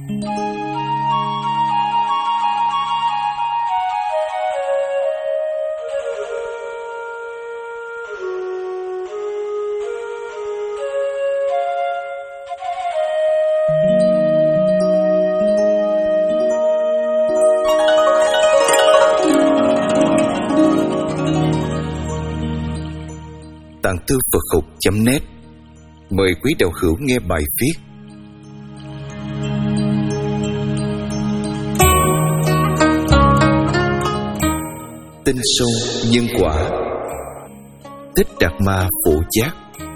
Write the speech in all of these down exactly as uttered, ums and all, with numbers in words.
Tạng Thư Phật Học chấm net mời quý đạo hữu nghe bài viết Tin sâu nhân quả, Thích Đạt Ma Phổ Giác.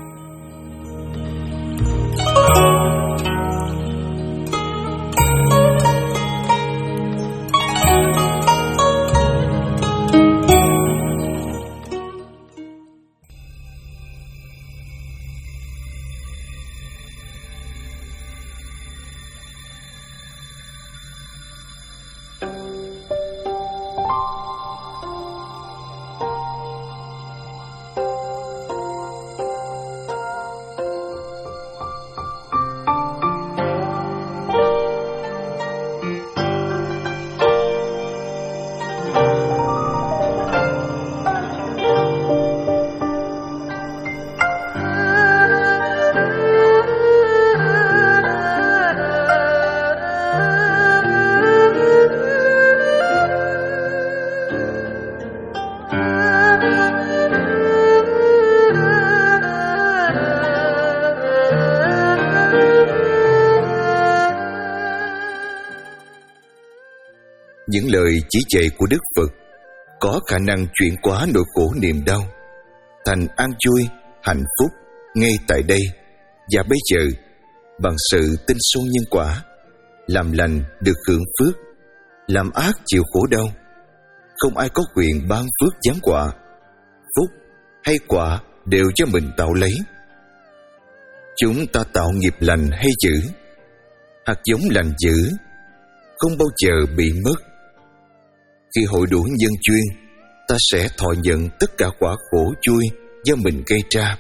Những lời chỉ dạy của Đức Phật có khả năng chuyển hóa nỗi khổ niềm đau thành an vui, hạnh phúc ngay tại đây và bây giờ bằng sự tin sâu nhân quả. Làm lành được hưởng phước, làm ác chịu khổ đau. Không ai có quyền ban phước giáng quả. Phúc hay quả đều cho mình tạo lấy. Chúng ta tạo nghiệp lành hay dữ, hạt giống lành dữ không bao giờ bị mất. Khi hội đủ nhân duyên, ta sẽ thọ nhận tất cả quả khổ vui do mình gây ra.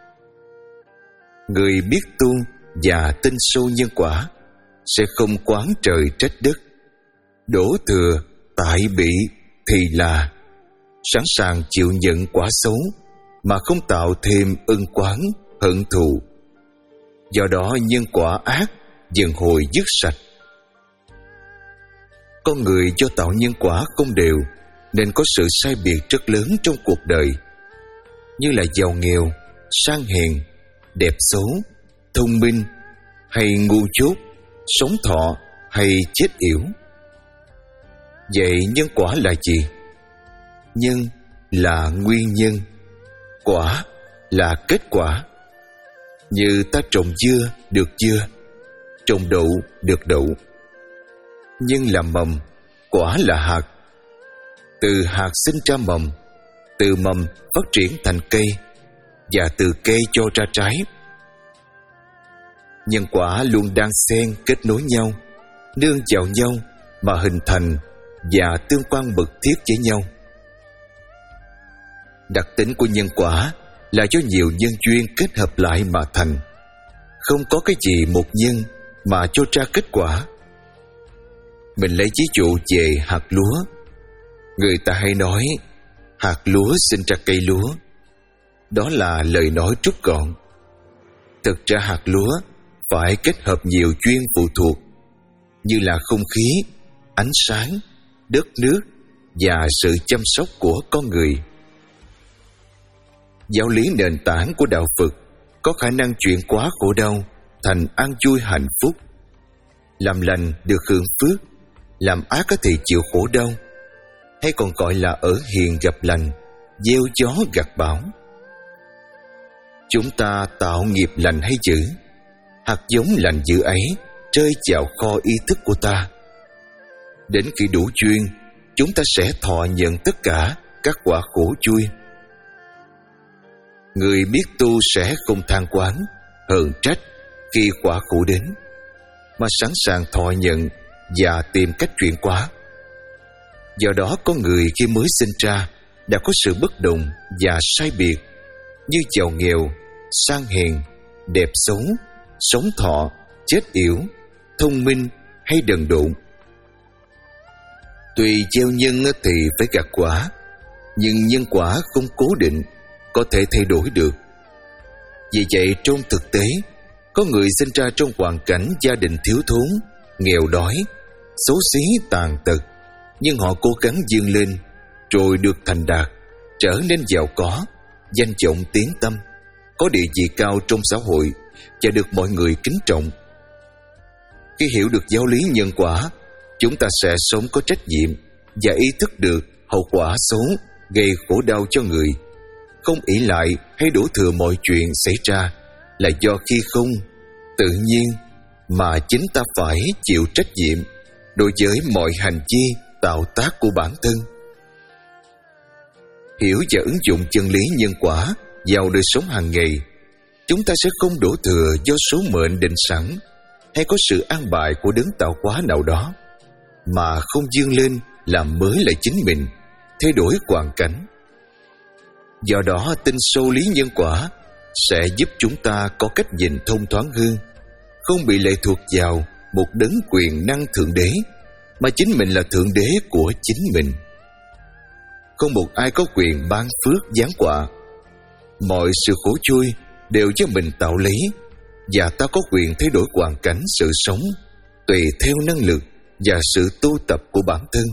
Người biết tu và tin sâu nhân quả sẽ không oán trời trách đất, đổ thừa tại bị thì là, sẵn sàng chịu nhận quả xấu mà không tạo thêm ân oán hận thù. Do đó nhân quả ác dần hồi dứt sạch. Con người do tạo nhân quả không đều nên có sự sai biệt rất lớn trong cuộc đời, như là giàu nghèo, sang hèn, đẹp xấu, thông minh hay ngu dốt, sống thọ hay chết yểu. Vậy nhân quả là gì? Nhân là nguyên nhân, quả là kết quả. Như ta trồng dưa được dưa, trồng đậu được đậu. Nhân là mầm, quả là hạt. Từ hạt sinh ra mầm, từ mầm phát triển thành cây, và từ cây cho ra trái. Nhân quả luôn đan xen kết nối nhau, nương vào nhau mà hình thành và tương quan mật thiết với nhau. Đặc tính của nhân quả là do nhiều nhân duyên kết hợp lại mà thành. Không có cái gì một nhân mà cho ra kết quả. Mình lấy ví dụ về hạt lúa. Người ta hay nói hạt lúa sinh ra cây lúa. Đó là lời nói rút gọn. Thực ra hạt lúa phải kết hợp nhiều duyên phụ thuộc, như là không khí, ánh sáng, đất nước và sự chăm sóc của con người. Giáo lý nền tảng của đạo Phật có khả năng chuyển hóa khổ đau thành an vui hạnh phúc. Làm lành được hưởng phước, làm ác có thể chịu khổ đau, hay còn gọi là ở hiền gặp lành, gieo gió gặt bão. Chúng ta tạo nghiệp lành hay dữ, hạt giống lành dữ ấy rơi vào kho ý thức của ta. Đến khi đủ duyên, chúng ta sẽ thọ nhận tất cả các quả khổ vui. Người biết tu sẽ không than oán, hờn trách khi quả khổ đến, mà sẵn sàng thọ nhận và tìm cách chuyển hóa. Do đó con người khi mới sinh ra đã có sự bất đồng và sai biệt, như giàu nghèo, sang hèn, đẹp xấu, sống thọ, chết yểu, thông minh hay đần độn. Tuy gieo nhân thì phải gặt quả, nhưng nhân quả không cố định, có thể thay đổi được. Vì vậy trong thực tế, có người sinh ra trong hoàn cảnh gia đình thiếu thốn, nghèo đói, xấu xí tàn tật, nhưng họ cố gắng vươn lên, rồi được thành đạt, trở nên giàu có, danh vọng tiếng tăm, có địa vị cao trong xã hội và được mọi người kính trọng. Khi hiểu được giáo lý nhân quả, chúng ta sẽ sống có trách nhiệm và ý thức được hậu quả xấu gây khổ đau cho người, không ỷ lại hay đổ thừa mọi chuyện xảy ra là do khi không tự nhiên, mà chính ta phải chịu trách nhiệm đối với mọi hành vi tạo tác của bản thân. Hiểu và ứng dụng chân lý nhân quả vào đời sống hàng ngày, chúng ta sẽ không đổ thừa do số mệnh định sẵn hay có sự an bài của đấng tạo hóa nào đó, mà không vươn lên làm mới lại chính mình, thay đổi hoàn cảnh. Do đó, tin sâu lý nhân quả sẽ giúp chúng ta có cách nhìn thông thoáng hơn, không bị lệ thuộc vào một đấng quyền năng thượng đế, mà chính mình là thượng đế của chính mình. Không một ai có quyền ban phước giáng họa. Mọi sự khổ vui đều do mình tạo lấy, và ta có quyền thay đổi hoàn cảnh sự sống tùy theo năng lực và sự tu tập của bản thân.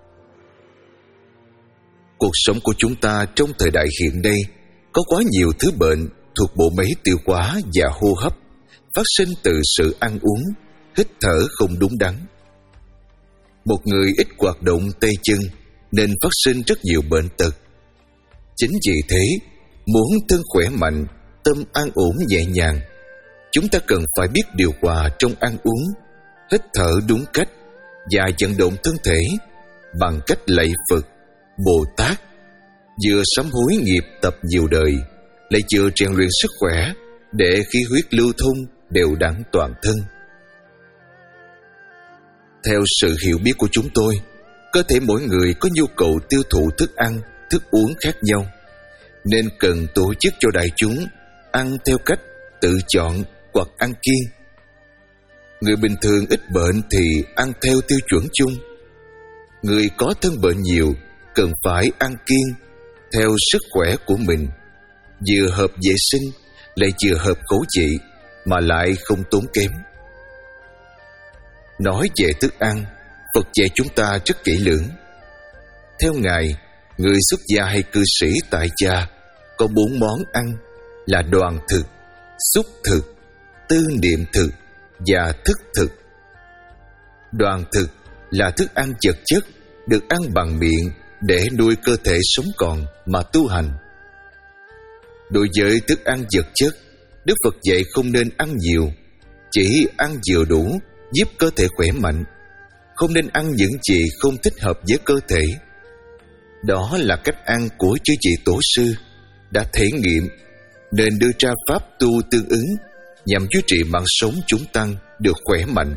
Cuộc sống của chúng ta trong thời đại hiện nay có quá nhiều thứ bệnh thuộc bộ máy tiêu hóa và hô hấp phát sinh từ sự ăn uống, hít thở không đúng đắn. Một người ít hoạt động tay chân nên phát sinh rất nhiều bệnh tật. Chính vì thế, muốn thân khỏe mạnh, tâm an ổn nhẹ nhàng, chúng ta cần phải biết điều hòa trong ăn uống, hít thở đúng cách và vận động thân thể bằng cách lạy Phật, Bồ Tát, vừa sám hối nghiệp tập nhiều đời, lại vừa rèn luyện sức khỏe để khí huyết lưu thông đều đặn toàn thân. Theo sự hiểu biết của chúng tôi, cơ thể mỗi người có nhu cầu tiêu thụ thức ăn, thức uống khác nhau, nên cần tổ chức cho đại chúng ăn theo cách tự chọn hoặc ăn kiêng. Người bình thường ít bệnh thì ăn theo tiêu chuẩn chung. Người có thân bệnh nhiều cần phải ăn kiêng theo sức khỏe của mình, vừa hợp vệ sinh lại vừa hợp khẩu vị, mà lại không tốn kém. Nói về thức ăn, Phật dạy chúng ta rất kỹ lưỡng. Theo Ngài, người xuất gia hay cư sĩ tại gia có bốn món ăn là đoàn thực, xúc thực, tư niệm thực và thức thực. Đoàn thực là thức ăn vật chất được ăn bằng miệng để nuôi cơ thể sống còn mà tu hành. Đối với thức ăn vật chất, Đức Phật dạy không nên ăn nhiều, chỉ ăn vừa đủ giúp cơ thể khỏe mạnh, không nên ăn những gì không thích hợp với cơ thể. Đó là cách ăn của chư vị tổ sư đã thể nghiệm, nên đưa ra pháp tu tương ứng nhằm duy trì mạng sống chúng tăng được khỏe mạnh.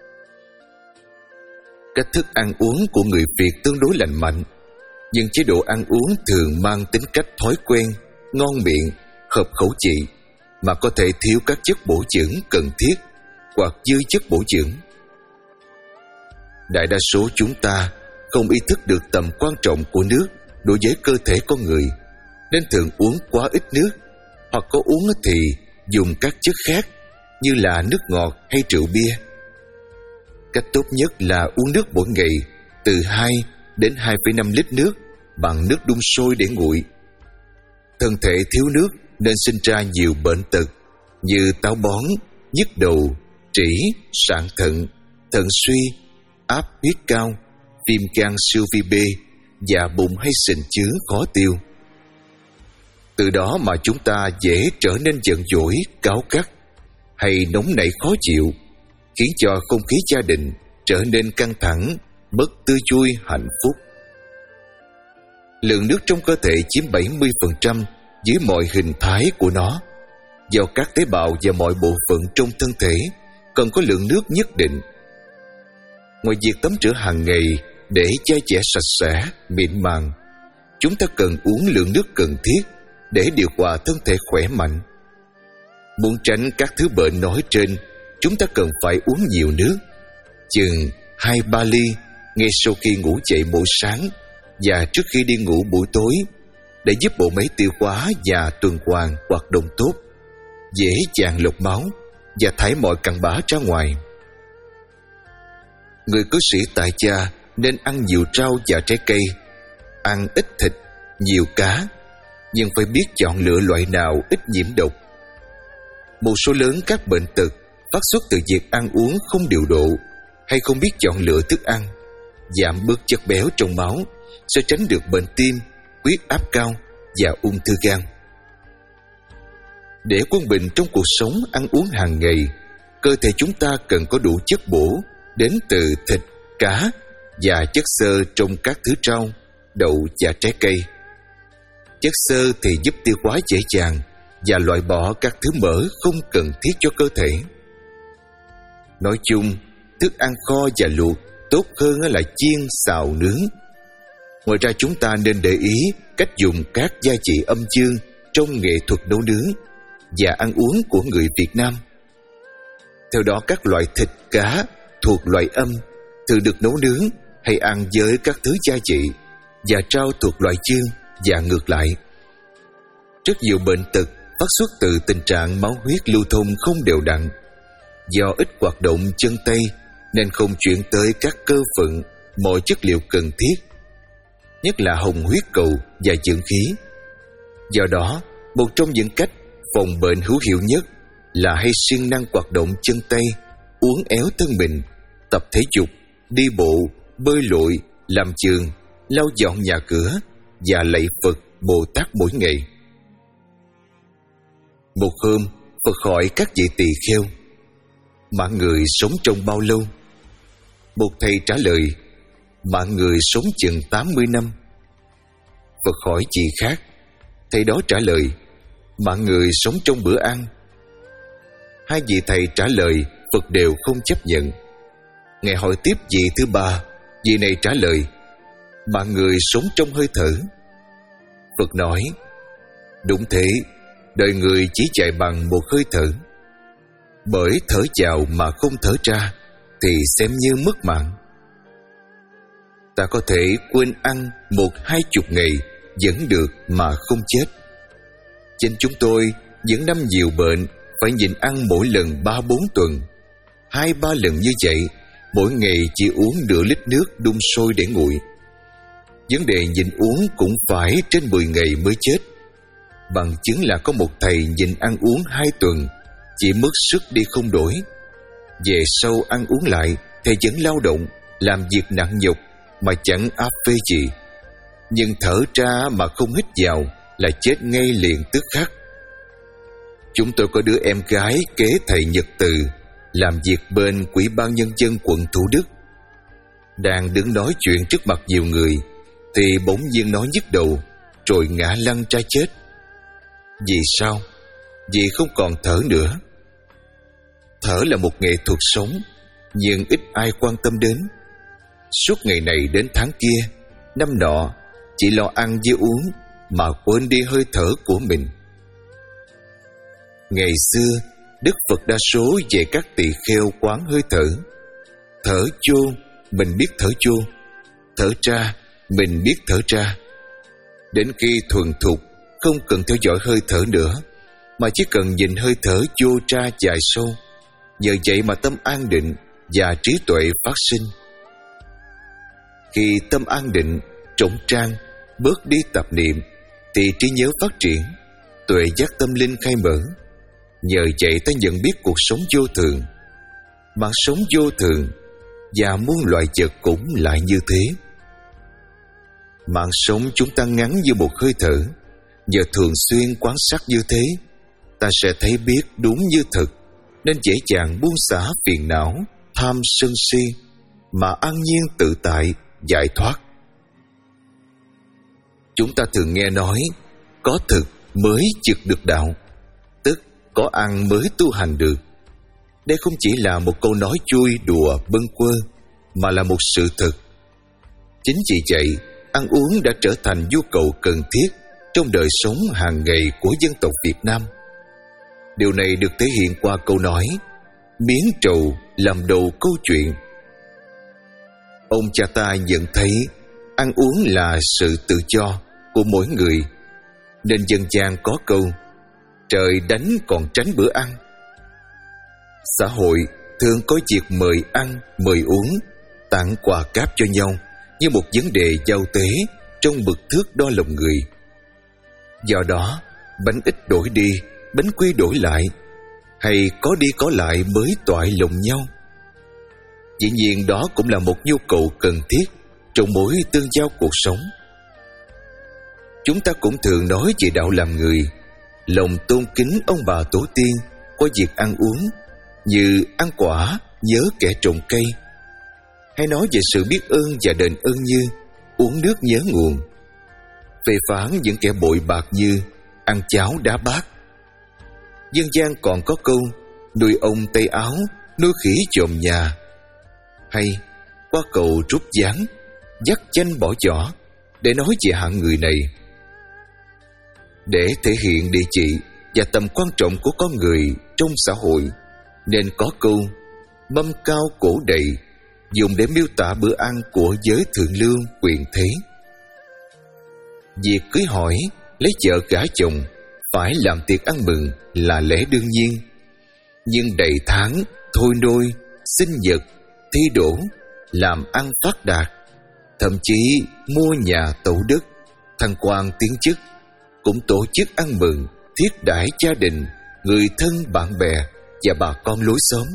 Cách thức ăn uống của người Việt tương đối lành mạnh, nhưng chế độ ăn uống thường mang tính cách thói quen, ngon miệng, hợp khẩu vị, mà có thể thiếu các chất bổ dưỡng cần thiết hoặc dư chất bổ dưỡng. Đại đa số chúng ta không ý thức được tầm quan trọng của nước đối với cơ thể con người, nên thường uống quá ít nước, hoặc có uống thì dùng các chất khác như là nước ngọt hay rượu bia. Cách tốt nhất là uống nước mỗi ngày từ hai đến hai phẩy năm lít nước bằng nước đun sôi để nguội. Thân thể thiếu nước nên sinh ra nhiều bệnh tật như táo bón, nhức đầu, trĩ, sạn thận, thận suy, áp huyết cao, viêm gan siêu vi B và bụng hay sình chướng khó tiêu. Từ đó mà chúng ta dễ trở nên giận dỗi, cáu gắt hay nóng nảy khó chịu, khiến cho không khí gia đình trở nên căng thẳng, mất tươi vui, hạnh phúc. Lượng nước trong cơ thể chiếm bảy mươi phần trăm dưới mọi hình thái của nó, do các tế bào và mọi bộ phận trong thân thể cần có lượng nước nhất định. Ngoài việc tắm rửa hàng ngày để da dẻ sạch sẽ, mịn màng, chúng ta cần uống lượng nước cần thiết để điều hòa thân thể khỏe mạnh. Muốn tránh các thứ bệnh nói trên, chúng ta cần phải uống nhiều nước. chừng hai ba ly ngay sau khi ngủ dậy mỗi sáng và trước khi đi ngủ buổi tối, để giúp bộ máy tiêu hóa và tuần hoàn hoạt động tốt, dễ dàng lọc máu và thải mọi cặn bã ra ngoài. Người cư sĩ tại gia nên ăn nhiều rau và trái cây, ăn ít thịt, nhiều cá, nhưng phải biết chọn lựa loại nào ít nhiễm độc. Một số lớn các bệnh tật phát xuất từ việc ăn uống không điều độ hay không biết chọn lựa thức ăn, giảm bớt chất béo trong máu sẽ tránh được bệnh tim, huyết áp cao và ung thư gan. Để quân bình trong cuộc sống ăn uống hàng ngày, cơ thể chúng ta cần có đủ chất bổ đến từ thịt, cá và chất xơ trong các thứ rau, đậu và trái cây. Chất xơ thì giúp tiêu hóa dễ dàng và loại bỏ các thứ mỡ không cần thiết cho cơ thể. Nói chung, thức ăn kho và luộc tốt hơn là chiên, xào, nướng. Ngoài ra chúng ta nên để ý cách dùng các gia vị âm dương trong nghệ thuật nấu nướng và ăn uống của người Việt Nam. Theo đó, các loại thịt, cá thuộc loại âm thường được nấu nướng hay ăn với các thứ gia vị, và rau thuộc loại dương và ngược lại. Rất nhiều bệnh tật phát xuất từ tình trạng máu huyết lưu thông không đều đặn. Do ít hoạt động chân tay nên không chuyển tới các cơ phận mọi chất liệu cần thiết, nhất là hồng huyết cầu và dưỡng khí. Do đó, một trong những cách phòng bệnh hữu hiệu nhất là hay siêng năng hoạt động chân tay, uốn éo thân mình, tập thể dục, đi bộ, bơi lội, làm vườn, lau dọn nhà cửa và lạy Phật, Bồ Tát mỗi ngày. Một hôm, Phật hỏi các vị tỳ kheo: mạng người sống trong bao lâu? Một thầy trả lời: mạng người sống chừng tám mươi năm. Phật hỏi vị khác, thầy đó trả lời: mạng người sống trong bữa ăn. Hai vị thầy trả lời, Phật đều không chấp nhận. Ngài hỏi tiếp vị thứ ba, vị này trả lời: mạng người sống trong hơi thở. Phật nói: đúng thế, đời người chỉ chạy bằng một hơi thở. Bởi thở vào mà không thở ra thì xem như mất mạng. Ta có thể quên ăn một hai chục ngày vẫn được mà không chết. Chính chúng tôi những năm nhiều bệnh phải nhịn ăn mỗi lần ba bốn tuần. Hai ba lần như vậy, mỗi ngày chỉ uống nửa lít nước đun sôi để nguội. Vấn đề nhịn uống cũng phải trên mười ngày mới chết. Bằng chứng là có một thầy nhịn ăn uống hai tuần, chỉ mất sức đi không đổi. Về sau ăn uống lại, thầy vẫn lao động, làm việc nặng nhọc mà chẳng áp phê gì. Nhưng thở ra mà không hít vào là chết ngay liền tức khắc. Chúng tôi có đứa em gái kế thầy Nhật Từ, làm việc bên Ủy ban Nhân dân quận Thủ Đức. Đang đứng nói chuyện trước mặt nhiều người thì bỗng nhiên nói nhức đầu, rồi ngã lăn ra chết. Vì sao? Vì không còn thở nữa. Thở là một nghệ thuật sống, nhưng ít ai quan tâm đến. Suốt ngày này đến tháng kia, năm nọ, chỉ lo ăn với uống mà quên đi hơi thở của mình. Ngày xưa, Đức Phật đa số về các tỳ kheo quán hơi thở. Thở vô, mình biết thở vô. Thở ra, mình biết thở ra. Đến khi thuần thục, không cần theo dõi hơi thở nữa, mà chỉ cần nhìn hơi thở vô ra dài sâu. Nhờ vậy mà tâm an định và trí tuệ phát sinh. Khi tâm an định, trống trang, bớt đi tạp niệm, thì trí nhớ phát triển, tuệ giác tâm linh khai mở. Nhờ vậy ta nhận biết cuộc sống vô thường. Mạng sống vô thường, và muôn loài vật cũng lại như thế. Mạng sống chúng ta ngắn như một hơi thở. Nhờ thường xuyên quan sát như thế, ta sẽ thấy biết đúng như thật, nên dễ dàng buông xả phiền não, tham sân si, mà an nhiên tự tại, giải thoát. Chúng ta thường nghe nói, có thực mới chứng được đạo, tức có ăn mới tu hành được. Đây không chỉ là một câu nói vui đùa bâng quơ, mà là một sự thật. Chính vì vậy, ăn uống đã trở thành nhu cầu cần thiết trong đời sống hàng ngày của dân tộc Việt Nam. Điều này được thể hiện qua câu nói: miếng trầu làm đầu câu chuyện, Ông cha ta nhận thấy ăn uống là sự tự do của mỗi người, nên dân gian có câu trời đánh còn tránh bữa ăn. Xã hội thường có việc mời ăn, mời uống, tặng quà cáp cho nhau như một vấn đề giao tế trong bậc thước đo lòng người. Do đó, bánh ít đổi đi, bánh quy đổi lại, hay có đi có lại mới toại lòng nhau. Dĩ nhiên đó cũng là một nhu cầu cần thiết trong mối tương giao cuộc sống. Chúng ta cũng thường nói về đạo làm người, lòng tôn kính ông bà tổ tiên qua việc ăn uống, như ăn quả nhớ kẻ trồng cây, hay nói về sự biết ơn và đền ơn như uống nước nhớ nguồn, phê phán những kẻ bội bạc như ăn cháo đá bát. Dân gian còn có câu nuôi ông tay áo, nuôi khỉ chòm nhà, hay qua cầu rút ván, dắt chanh bỏ vỏ, để nói về hạng người này. Để thể hiện địa vị và tầm quan trọng của con người trong xã hội, nên có câu mâm cao cổ đầy, dùng để miêu tả bữa ăn của giới thượng lưu quyền thế. Việc cưới hỏi, lấy vợ gả chồng, phải làm tiệc ăn mừng là lẽ đương nhiên. Nhưng đầy tháng, thôi nôi, sinh nhật, thi đỗ, làm ăn phát đạt, thậm chí mua nhà tậu đất, thăng quan tiến chức, cũng tổ chức ăn mừng, thiết đãi gia đình, người thân bạn bè và bà con lối xóm.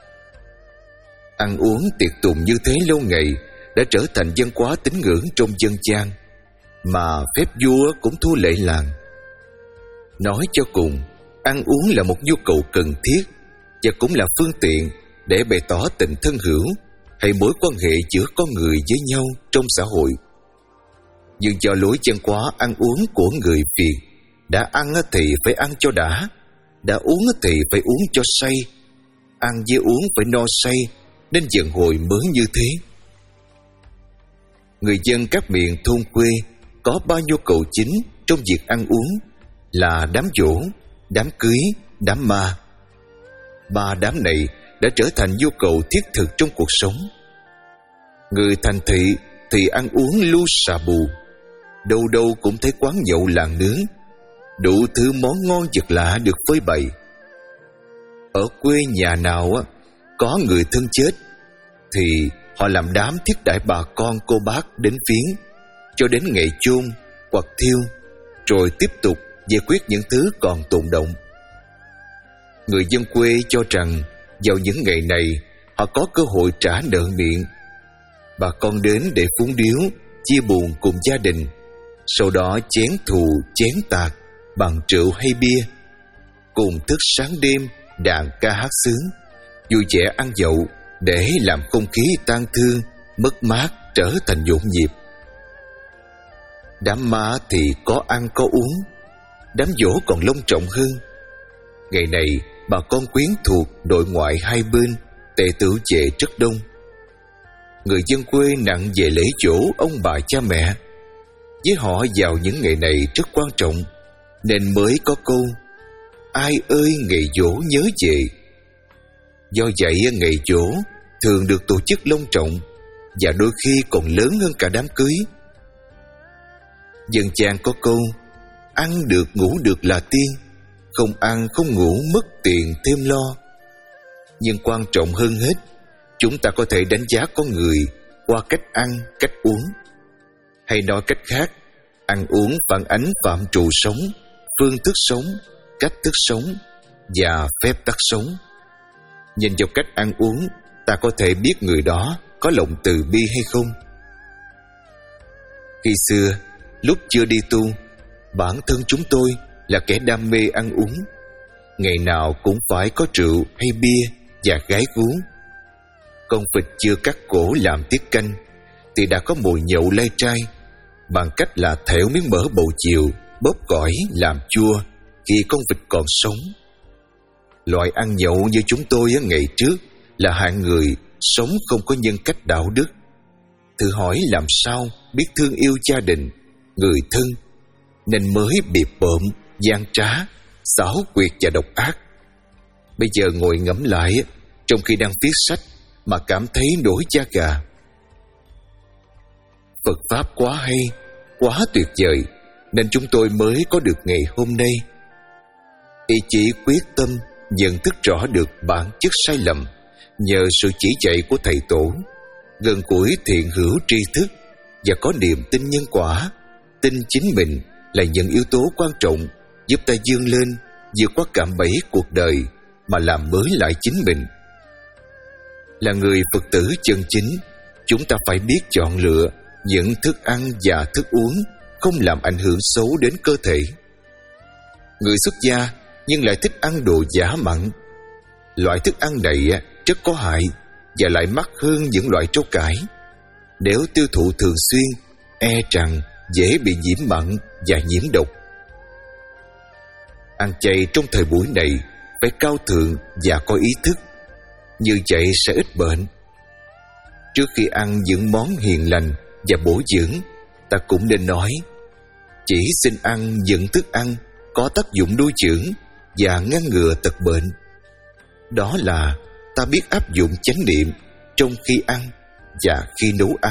Ăn uống tiệc tùng như thế lâu ngày đã trở thành văn hóa tín ngưỡng trong dân gian, mà phép vua cũng thua lệ làng. Nói cho cùng, ăn uống là một nhu cầu cần thiết và cũng là phương tiện để bày tỏ tình thân hữu hay mối quan hệ giữa con người với nhau trong xã hội. Nhưng do lối văn hóa ăn uống của người Việt, đã ăn thì phải ăn cho đã, đã uống thì phải uống cho say, ăn với uống phải no say, nên dần hồi mới như thế. Người dân các miền thôn quê có ba nhu cầu chính trong việc ăn uống là đám giỗ, đám cưới, đám ma. Ba đám này đã trở thành nhu cầu thiết thực trong cuộc sống. Người thành thị thì ăn uống lu xà bù, đâu đâu cũng thấy quán nhậu làng nướng, đủ thứ món ngon vật lạ được phơi bày. Ở quê nhà nào á có người thân chết thì họ làm đám thiết đãi bà con cô bác đến viếng cho đến ngày chôn hoặc thiêu, rồi tiếp tục giải quyết những thứ còn tồn động. Người dân quê cho rằng vào những ngày này họ có cơ hội trả nợ miệng. Bà con đến để phúng điếu, chia buồn cùng gia đình, sau đó chén thù chén tạc bằng rượu hay bia, cùng thức sáng đêm đàn ca hát sướng, vui vẻ ăn nhậu để làm không khí tang thương, mất mát trở thành nhộn nhịp. Đám ma thì có ăn có uống, đám giỗ còn long trọng hơn. Ngày này bà con quyến thuộc nội ngoại hai bên tề tựu về rất đông. Người dân quê nặng về lễ giỗ ông bà cha mẹ. Với họ vào những ngày này rất quan trọng, nên mới có câu ai ơi ngày giỗ nhớ về. Do vậy ngày giỗ thường được tổ chức long trọng và đôi khi còn lớn hơn cả đám cưới. Dân gian có câu ăn được ngủ được là tiên, không ăn không ngủ mất tiền thêm lo. Nhưng quan trọng hơn hết, chúng ta có thể đánh giá con người qua cách ăn, cách uống. Hay nói cách khác, ăn uống phản ánh phạm trù sống, phương thức sống, cách thức sống và phép tắc sống. Nhìn vào cách ăn uống, ta có thể biết người đó có lòng từ bi hay không. Khi xưa, lúc chưa đi tu, bản thân chúng tôi là kẻ đam mê ăn uống. Ngày nào cũng phải có rượu hay bia và gái gú. Con vịt chưa cắt cổ làm tiết canh thì đã có mùi nhậu lai trai, bằng cách là thẻo miếng mỡ bầu chiều, bóp cỏi làm chua khi con vịt còn sống. Loại ăn nhậu như chúng tôi ngày trước là hạng người sống không có nhân cách đạo đức. Thử hỏi làm sao biết thương yêu gia đình, người thân, nên mới bị bợm, gian trá, xảo quyệt và độc ác. Bây giờ ngồi ngẫm lại, trong khi đang viết sách mà cảm thấy nổi da gà. Phật Pháp quá hay, quá tuyệt vời, nên chúng tôi mới có được ngày hôm nay. Ý chí quyết tâm nhận thức rõ được bản chất sai lầm nhờ sự chỉ dạy của Thầy Tổ, gần gũi thiện hữu tri thức và có niềm tin nhân quả, tin chính mình là những yếu tố quan trọng giúp ta vươn lên, vượt qua cạm bẫy cuộc đời mà làm mới lại chính mình. Là người Phật tử chân chính, chúng ta phải biết chọn lựa những thức ăn và thức uống không làm ảnh hưởng xấu đến cơ thể. Người xuất gia nhưng lại thích ăn đồ giả mặn. Loại thức ăn này rất có hại và lại mắc hơn những loại rau cải. Nếu tiêu thụ thường xuyên, e rằng dễ bị nhiễm mặn và nhiễm độc. Ăn chay trong thời buổi này phải cao thượng và có ý thức, như vậy sẽ ít bệnh. Trước khi ăn những món hiền lành và bổ dưỡng, ta cũng nên nói: chỉ xin ăn những thức ăn có tác dụng nuôi dưỡng và ngăn ngừa tật bệnh. Đó là ta biết áp dụng chánh niệm trong khi ăn và khi nấu ăn.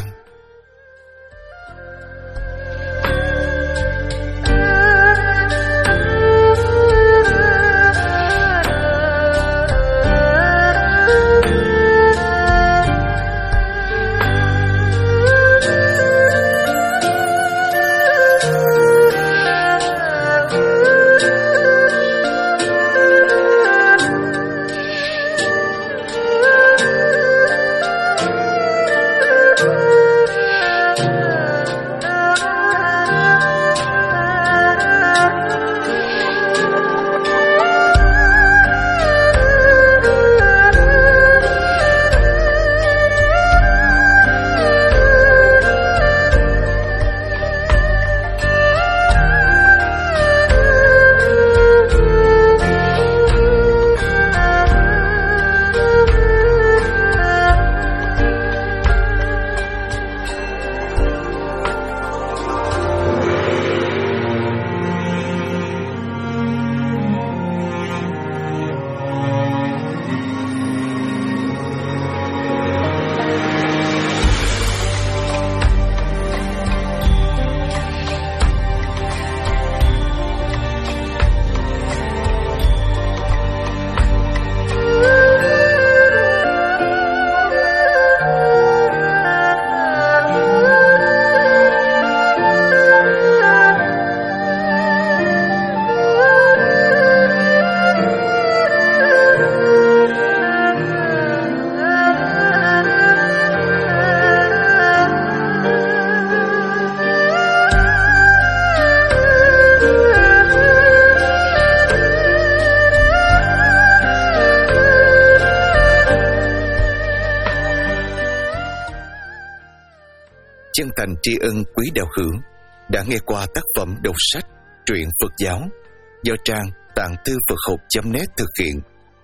Chân thành tri ân quý đạo hữu đã nghe qua tác phẩm đọc sách truyện Phật giáo do trang tạng thư Phật học chấm net thực hiện.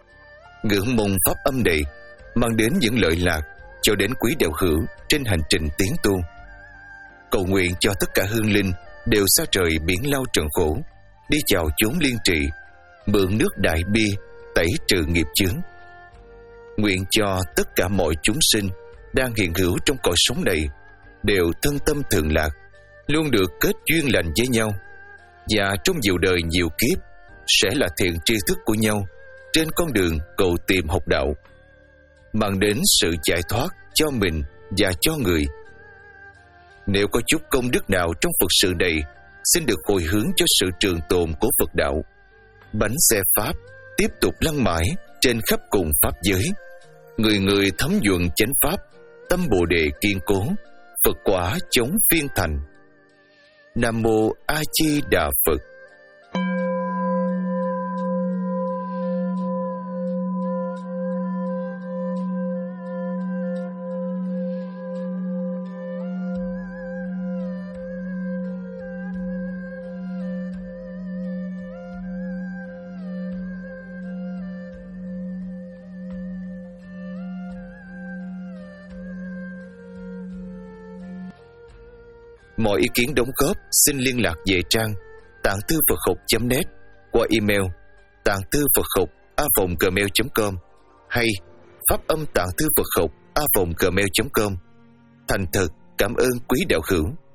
Ngưỡng mong pháp âm này mang đến những lợi lạc cho đến quý đạo hữu trên hành trình tiến tu. Cầu nguyện cho tất cả hương linh đều xa trời biển lao trần khổ, đi vào chốn liên trị, mượn nước đại bi tẩy trừ nghiệp chướng. Nguyện cho tất cả mọi chúng sinh đang hiện hữu trong cõi sống này đều thân tâm thượng lạc, luôn được kết duyên lành với nhau, và trong nhiều đời nhiều kiếp sẽ là thiện tri thức của nhau trên con đường cầu tìm học đạo, mang đến sự giải thoát cho mình và cho người. Nếu có chút công đức nào trong Phật sự này, xin được hồi hướng cho sự trường tồn của Phật đạo. Bánh xe Pháp tiếp tục lăn mãi trên khắp cùng Pháp giới, người người thấm nhuận chánh Pháp, tâm Bồ Đề kiên cố, Phật quả chống phiên thành. Nam Mô A Di Đà Phật. Mọi ý kiến đóng góp xin liên lạc về trang tạng thư Phật học chấm net qua email tạng thư Phật học a vòng gmail chấm com hay pháp âm tạng thư Phật học a vòng gmail chấm com. Thành thật cảm ơn quý đạo hữu.